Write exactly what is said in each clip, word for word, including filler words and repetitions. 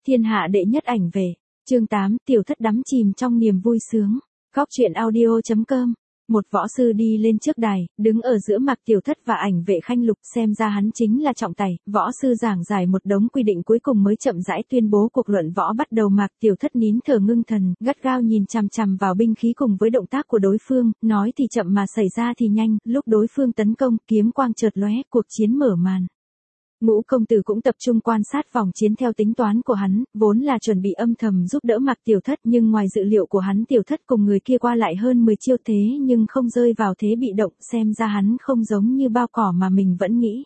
Thiên hạ đệ nhất ảnh vệ. Chương tám, tiểu thất đắm chìm trong niềm vui sướng. Góc truyện audio chấm com. Một võ sư đi lên trước đài, đứng ở giữa Mạc Tiểu Thất và ảnh vệ Khanh Lục, xem ra hắn chính là trọng tài. Võ sư giảng giải một đống quy định cuối cùng mới chậm rãi tuyên bố cuộc luận võ bắt đầu. Mạc Tiểu Thất nín thở ngưng thần, gắt gao nhìn chằm chằm vào binh khí cùng với động tác của đối phương, nói thì chậm mà xảy ra thì nhanh. Lúc đối phương tấn công, kiếm quang chợt lóe, cuộc chiến mở màn. Ngũ công tử cũng tập trung quan sát vòng chiến theo tính toán của hắn, vốn là chuẩn bị âm thầm giúp đỡ Mạc Tiểu Thất, nhưng ngoài dự liệu của hắn, Tiểu Thất cùng người kia qua lại hơn mười chiêu thế nhưng không rơi vào thế bị động, xem ra hắn không giống như bao cỏ mà mình vẫn nghĩ.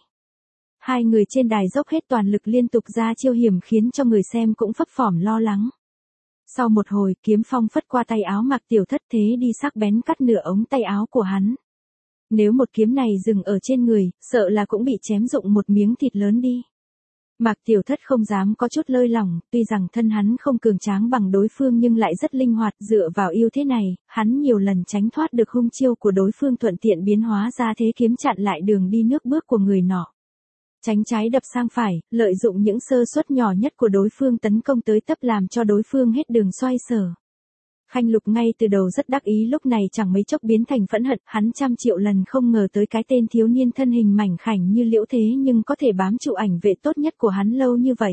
Hai người trên đài dốc hết toàn lực liên tục ra chiêu hiểm khiến cho người xem cũng phấp phỏm lo lắng. Sau một hồi, kiếm phong phất qua tay áo Mạc Tiểu Thất, thế đi sắc bén cắt nửa ống tay áo của hắn. Nếu một kiếm này dừng ở trên người, sợ là cũng bị chém rụng một miếng thịt lớn đi. Mạc Tiểu Thất không dám có chút lơi lỏng, tuy rằng thân hắn không cường tráng bằng đối phương nhưng lại rất linh hoạt, dựa vào ưu thế này, hắn nhiều lần tránh thoát được hung chiêu của đối phương, thuận tiện biến hóa ra thế kiếm chặn lại đường đi nước bước của người nọ. Tránh trái đập sang phải, lợi dụng những sơ suất nhỏ nhất của đối phương tấn công tới tấp làm cho đối phương hết đường xoay sở. Khanh Lục ngay từ đầu rất đắc ý, lúc này chẳng mấy chốc biến thành phẫn hận, hắn trăm triệu lần không ngờ tới cái tên thiếu niên thân hình mảnh khảnh như Liễu thế nhưng có thể bám trụ ảnh vệ tốt nhất của hắn lâu như vậy.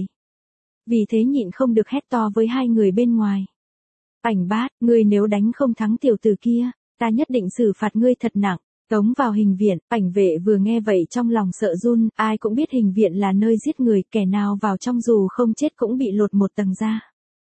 Vì thế nhịn không được hét to với hai người bên ngoài. Ảnh Bát, ngươi nếu đánh không thắng tiểu tử kia, ta nhất định xử phạt ngươi thật nặng. Tống vào hình viện, ảnh vệ vừa nghe vậy trong lòng sợ run, ai cũng biết hình viện là nơi giết người, kẻ nào vào trong dù không chết cũng bị lột một tầng da.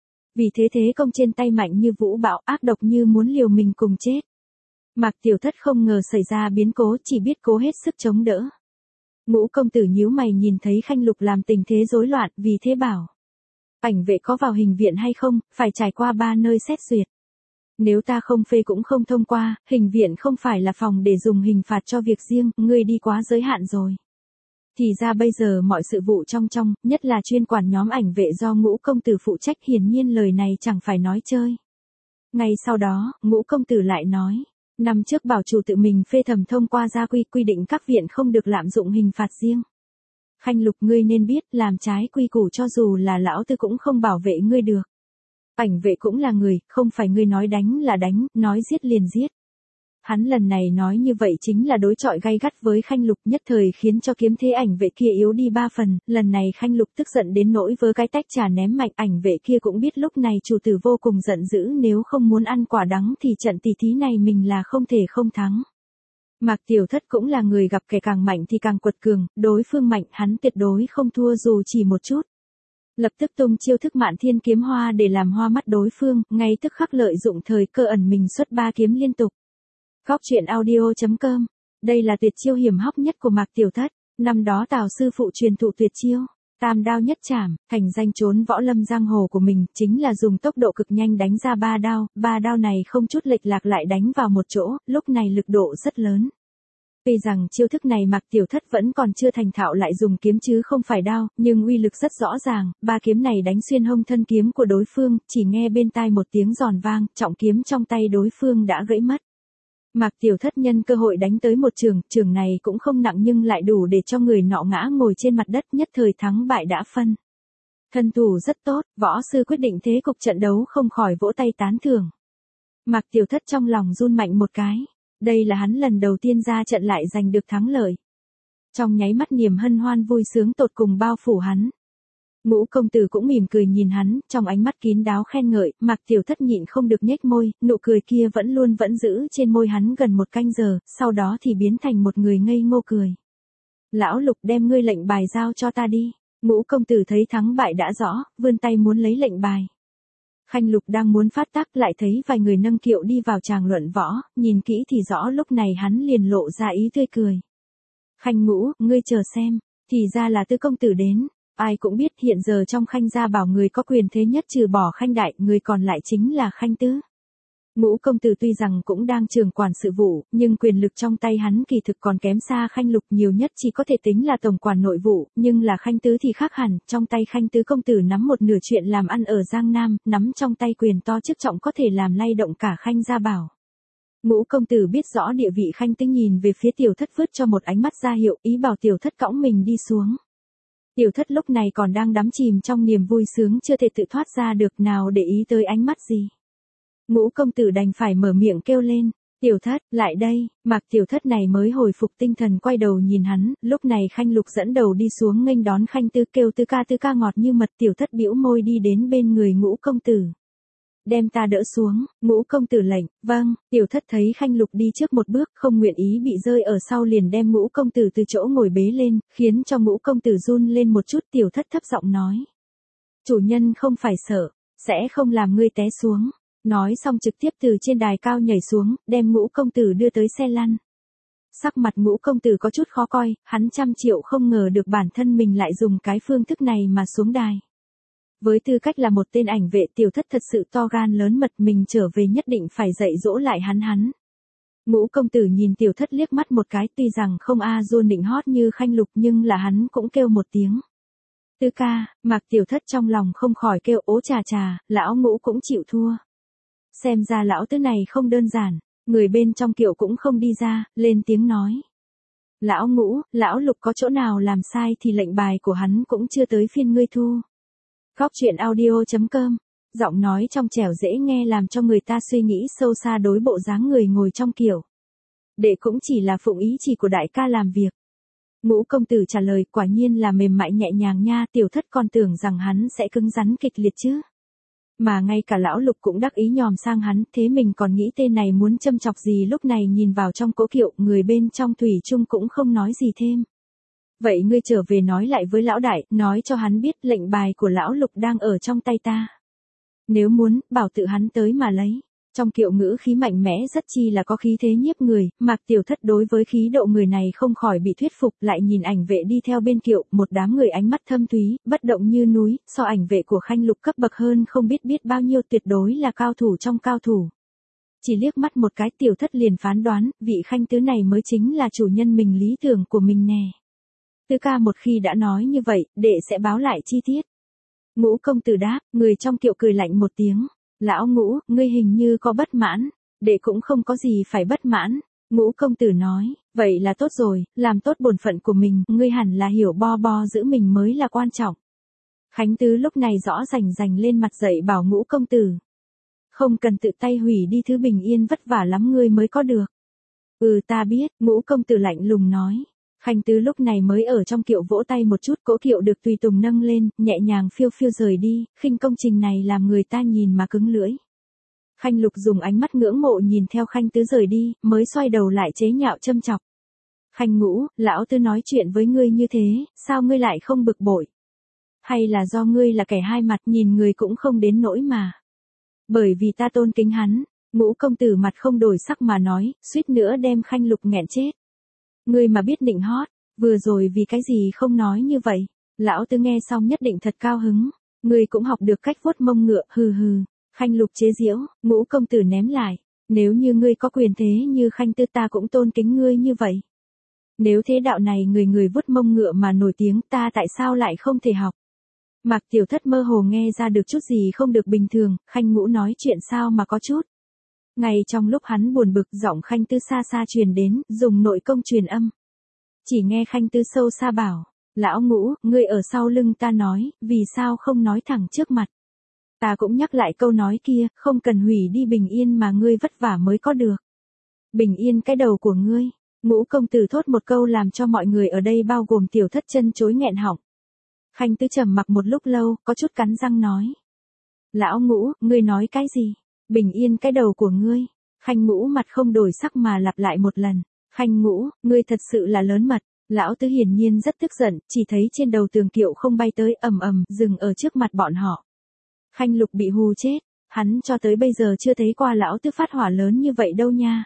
Vì thế thế công trên tay mạnh như vũ bão, ác độc như muốn liều mình cùng chết. Mạc Tiểu Thất không ngờ xảy ra biến cố, chỉ biết cố hết sức chống đỡ. Ngũ công tử nhíu mày nhìn thấy Khanh Lục làm tình thế rối loạn, vì thế bảo. Ảnh vệ có vào hình viện hay không, phải trải qua ba nơi xét duyệt. Nếu ta không phê cũng không thông qua, hình viện không phải là phòng để dùng hình phạt cho việc riêng, ngươi đi quá giới hạn rồi. Thì ra bây giờ mọi sự vụ trong trong, nhất là chuyên quản nhóm ảnh vệ do Ngũ công tử phụ trách, hiển nhiên lời này chẳng phải nói chơi. Ngay sau đó, Ngũ công tử lại nói, năm trước bảo chủ tự mình phê thẩm thông qua gia quy, quy định các viện không được lạm dụng hình phạt riêng. Khanh Lục, ngươi nên biết, làm trái quy củ cho dù là lão tư cũng không bảo vệ ngươi được. Ảnh vệ cũng là người, không phải ngươi nói đánh là đánh, nói giết liền giết. Hắn lần này nói như vậy chính là đối chọi gay gắt với Khanh Lục, nhất thời khiến cho kiếm thế ảnh vệ kia yếu đi ba phần, lần này Khanh Lục tức giận đến nỗi vớ cái tách trà ném mạnh, ảnh vệ kia cũng biết lúc này chủ tử vô cùng giận dữ, nếu không muốn ăn quả đắng thì trận tỷ thí này mình là không thể không thắng. Mạc Tiểu Thất cũng là người gặp kẻ càng mạnh thì càng quật cường, đối phương mạnh hắn tuyệt đối không thua dù chỉ một chút. Lập tức tung chiêu thức Mạn Thiên kiếm hoa để làm hoa mắt đối phương, ngay tức khắc lợi dụng thời cơ ẩn mình xuất ba kiếm liên tục. Góc truyện audio chấm com. Đây là tuyệt chiêu hiểm hóc nhất của Mạc Tiểu Thất. Năm đó Tào sư phụ truyền thụ tuyệt chiêu tam đao nhất trảm, thành danh trốn võ lâm giang hồ của mình, chính là dùng tốc độ cực nhanh đánh ra ba đao, ba đao này không chút lệch lạc lại đánh vào một chỗ, lúc này lực độ rất lớn. Tuy rằng chiêu thức này Mạc Tiểu Thất vẫn còn chưa thành thạo lại dùng kiếm chứ không phải đao, nhưng uy lực rất rõ ràng, ba kiếm này đánh xuyên hông thân kiếm của đối phương, chỉ nghe bên tai một tiếng giòn vang, trọng kiếm trong tay đối phương đã gãy mất. Mạc Tiểu Thất nhân cơ hội đánh tới một trường, trường này cũng không nặng nhưng lại đủ để cho người nọ ngã ngồi trên mặt đất, nhất thời thắng bại đã phân. Thân thủ rất tốt, võ sư quyết định thế cục trận đấu không khỏi vỗ tay tán thưởng. Mạc Tiểu Thất trong lòng run mạnh một cái, đây là hắn lần đầu tiên ra trận lại giành được thắng lợi. Trong nháy mắt niềm hân hoan vui sướng tột cùng bao phủ hắn. Ngũ công tử cũng mỉm cười nhìn hắn, trong ánh mắt kín đáo khen ngợi, Mạc Tiểu Thất nhịn không được nhếch môi, nụ cười kia vẫn luôn vẫn giữ trên môi hắn gần một canh giờ, sau đó thì biến thành một người ngây ngô cười. Lão Lục, đem ngươi lệnh bài giao cho ta đi. Ngũ công tử thấy thắng bại đã rõ, vươn tay muốn lấy lệnh bài. Khanh Lục đang muốn phát tác lại thấy vài người nâng kiệu đi vào tràng luận võ, nhìn kỹ thì rõ lúc này hắn liền lộ ra ý tươi cười. Khanh Ngũ, ngươi chờ xem, thì ra là Tư công tử đến. Ai cũng biết hiện giờ trong Khanh gia bảo người có quyền thế nhất trừ bỏ Khanh đại, người còn lại chính là Khanh tứ. Ngũ công tử tuy rằng cũng đang trưởng quản sự vụ, nhưng quyền lực trong tay hắn kỳ thực còn kém xa Khanh Lục, nhiều nhất chỉ có thể tính là tổng quản nội vụ, nhưng là Khanh tứ thì khác hẳn, trong tay Khanh tứ công tử nắm một nửa chuyện làm ăn ở Giang Nam, nắm trong tay quyền to chức trọng có thể làm lay động cả Khanh gia bảo. Ngũ công tử biết rõ địa vị Khanh tứ, nhìn về phía Tiểu Thất vứt cho một ánh mắt ra hiệu, ý bảo Tiểu Thất cõng mình đi xuống. Tiểu thất lúc này còn đang đắm chìm trong niềm vui sướng chưa thể tự thoát ra được nào để ý tới ánh mắt gì. Ngũ công tử đành phải mở miệng kêu lên, tiểu thất, lại đây, Mặc tiểu thất này mới hồi phục tinh thần quay đầu nhìn hắn, lúc này Khanh Lục dẫn đầu đi xuống nghênh đón Khanh Tư kêu tư ca tư ca ngọt như mật, tiểu thất bĩu môi đi đến bên người ngũ công tử. Đem ta đỡ xuống, ngũ công tử lệnh, vâng, tiểu thất thấy Khanh Lục đi trước một bước không nguyện ý bị rơi ở sau liền đem ngũ công tử từ chỗ ngồi bế lên, khiến cho ngũ công tử run lên một chút, tiểu thất thấp giọng nói. Chủ nhân không phải sợ, sẽ không làm ngươi té xuống. Nói xong trực tiếp từ trên đài cao nhảy xuống, đem ngũ công tử đưa tới xe lăn. Sắc mặt ngũ công tử có chút khó coi, hắn trăm triệu không ngờ được bản thân mình lại dùng cái phương thức này mà xuống đài. Với tư cách là một tên ảnh vệ, tiểu thất thật sự to gan lớn mật, mình trở về nhất định phải dạy dỗ lại hắn hắn. Ngũ công tử nhìn tiểu thất liếc mắt một cái, tuy rằng không a du nịnh hót như Khanh Lục nhưng là hắn cũng kêu một tiếng. Tư ca, Mặc tiểu thất trong lòng không khỏi kêu ố trà trà, lão ngũ cũng chịu thua. Xem ra lão tứ này không đơn giản, người bên trong kiệu cũng không đi ra, lên tiếng nói. Lão ngũ, lão Lục có chỗ nào làm sai thì lệnh bài của hắn cũng chưa tới phiên ngươi thu. Góc truyện audio chấm com, giọng nói trong trẻo dễ nghe làm cho người ta suy nghĩ sâu xa đối bộ dáng người ngồi trong kiệu. Đệ cũng chỉ là phụng ý chỉ của đại ca làm việc. Ngũ công tử trả lời quả nhiên là mềm mại nhẹ nhàng nha, tiểu thất còn tưởng rằng hắn sẽ cứng rắn kịch liệt chứ. Mà ngay cả lão Lục cũng đắc ý nhòm sang hắn, thế mình còn nghĩ tên này muốn châm chọc gì, lúc này nhìn vào trong cỗ kiệu, người bên trong thủy chung cũng không nói gì thêm. Vậy ngươi trở về nói lại với lão đại, nói cho hắn biết lệnh bài của lão Lục đang ở trong tay ta. Nếu muốn, bảo tự hắn tới mà lấy. Trong kiệu ngữ khí mạnh mẽ rất chi là có khí thế nhiếp người, Mạc tiểu thất đối với khí độ người này không khỏi bị thuyết phục, lại nhìn ảnh vệ đi theo bên kiệu, một đám người ánh mắt thâm thúy, bất động như núi, so ảnh vệ của Khanh Lục cấp bậc hơn không biết biết bao nhiêu, tuyệt đối là cao thủ trong cao thủ. Chỉ liếc mắt một cái tiểu thất liền phán đoán, vị Khanh tứ này mới chính là chủ nhân mình lý tưởng của mình nè. Tư ca một khi đã nói như vậy, đệ sẽ báo lại chi tiết. Ngũ công tử đáp, người trong kiệu cười lạnh một tiếng. Lão ngũ, ngươi hình như có bất mãn, đệ cũng không có gì phải bất mãn. Ngũ công tử nói, vậy là tốt rồi, làm tốt bổn phận của mình, ngươi hẳn là hiểu bo bo giữ mình mới là quan trọng. Khánh tứ lúc này rõ rành rành lên mặt dậy bảo ngũ công tử. Không cần tự tay hủy đi thứ bình yên vất vả lắm ngươi mới có được. Ừ ta biết, ngũ công tử lạnh lùng nói. Khanh tứ lúc này mới ở trong kiệu vỗ tay một chút, cỗ kiệu được tùy tùng nâng lên, nhẹ nhàng phiêu phiêu rời đi, khinh công trình này làm người ta nhìn mà cứng lưỡi. Khanh Lục dùng ánh mắt ngưỡng mộ nhìn theo Khanh tứ rời đi, mới xoay đầu lại chế nhạo châm chọc. Khanh ngũ, lão tứ nói chuyện với ngươi như thế, sao ngươi lại không bực bội? Hay là do ngươi là kẻ hai mặt nhìn người cũng không đến nỗi mà? Bởi vì ta tôn kính hắn, ngũ công tử mặt không đổi sắc mà nói, suýt nữa đem Khanh Lục nghẹn chết. Ngươi mà biết nịnh hót, vừa rồi vì cái gì không nói như vậy, lão tứ nghe xong nhất định thật cao hứng, ngươi cũng học được cách vuốt mông ngựa, hừ hừ. Khanh Lục chế giễu, ngũ công tử ném lại, nếu như ngươi có quyền thế như Khanh tư ta cũng tôn kính ngươi như vậy. Nếu thế đạo này người người vuốt mông ngựa mà nổi tiếng, ta tại sao lại không thể học? Mạc tiểu thất mơ hồ nghe ra được chút gì không được bình thường, Khanh ngũ nói chuyện sao mà có chút. Ngay trong lúc hắn buồn bực, giọng Khanh tư xa xa truyền đến, dùng nội công truyền âm. Chỉ nghe Khanh tư sâu xa bảo, lão ngũ, ngươi ở sau lưng ta nói, vì sao không nói thẳng trước mặt? Ta cũng nhắc lại câu nói kia, không cần hủy đi bình yên mà ngươi vất vả mới có được. Bình yên cái đầu của ngươi. Ngũ công tử thốt một câu làm cho mọi người ở đây bao gồm tiểu thất chân chối nghẹn họng. Khanh tư trầm mặc một lúc lâu, có chút cắn răng nói. Lão ngũ, ngươi nói cái gì? Bình yên cái đầu của ngươi. Khanh ngũ mặt không đổi sắc mà lặp lại một lần. Khanh ngũ, ngươi thật sự là lớn mật. Lão tứ hiển nhiên rất tức giận, chỉ thấy trên đầu tường kiệu không bay tới, ầm ầm, dừng ở trước mặt bọn họ. Khanh Lục bị hù chết, hắn cho tới bây giờ chưa thấy qua lão tứ phát hỏa lớn như vậy đâu nha.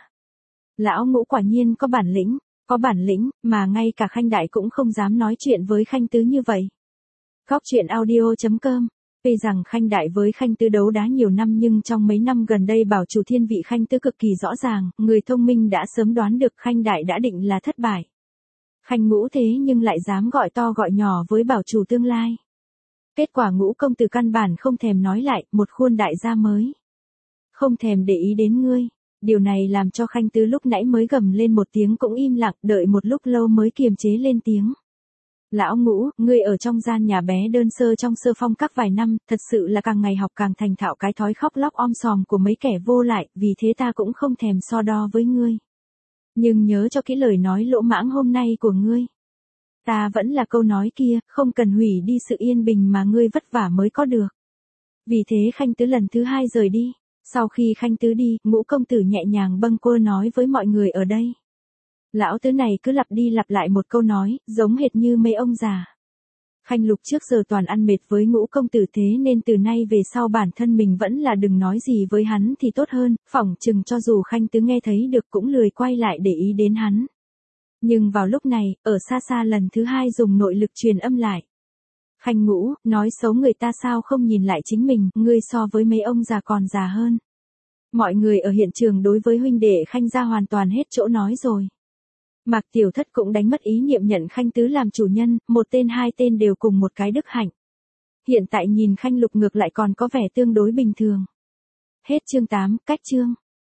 Lão ngũ quả nhiên có bản lĩnh, có bản lĩnh, mà ngay cả Khanh đại cũng không dám nói chuyện với Khanh tứ như vậy. Góc truyện audio chấm com. Tuy rằng Khanh đại với Khanh tứ đấu đá nhiều năm nhưng trong mấy năm gần đây bảo chủ thiên vị Khanh tứ cực kỳ rõ ràng, người thông minh đã sớm đoán được Khanh đại đã định là thất bại. Khanh ngũ thế nhưng lại dám gọi to gọi nhỏ với bảo chủ tương lai. Kết quả ngũ công tử căn bản không thèm nói lại, một khuôn đại gia mới. Không thèm để ý đến ngươi. Điều này làm cho Khanh tứ lúc nãy mới gầm lên một tiếng cũng im lặng, đợi một lúc lâu mới kiềm chế lên tiếng. Lão Ngũ, ngươi ở trong gian nhà bé đơn sơ trong Sơ Phong các vài năm, thật sự là càng ngày học càng thành thạo cái thói khóc lóc om sòm của mấy kẻ vô lại, vì thế ta cũng không thèm so đo với ngươi. Nhưng nhớ cho kỹ lời nói lỗ mãng hôm nay của ngươi. Ta vẫn là câu nói kia, không cần hủy đi sự yên bình mà ngươi vất vả mới có được. Vì thế Khanh Tứ lần thứ hai rời đi. Sau khi Khanh Tứ đi, Ngũ công tử nhẹ nhàng bâng quơ nói với mọi người ở đây. Lão Tứ này cứ lặp đi lặp lại một câu nói, giống hệt như mấy ông già. Khanh Lục trước giờ toàn ăn mệt với Ngũ công tử, thế nên từ nay về sau bản thân mình vẫn là đừng nói gì với hắn thì tốt hơn, phỏng chừng cho dù Khanh Tứ nghe thấy được cũng lười quay lại để ý đến hắn. Nhưng vào lúc này, ở xa xa lần thứ hai dùng nội lực truyền âm lại. Khanh Ngũ, nói xấu người ta sao không nhìn lại chính mình, ngươi so với mấy ông già còn già hơn. Mọi người ở hiện trường đối với huynh đệ Khanh gia hoàn toàn hết chỗ nói rồi. Mạc Tiểu Thất cũng đánh mất ý niệm nhận Khanh Tứ làm chủ nhân, một tên hai tên đều cùng một cái đức hạnh. Hiện tại nhìn Khanh Lục ngược lại còn có vẻ tương đối bình thường. Hết chương tám, cách chương.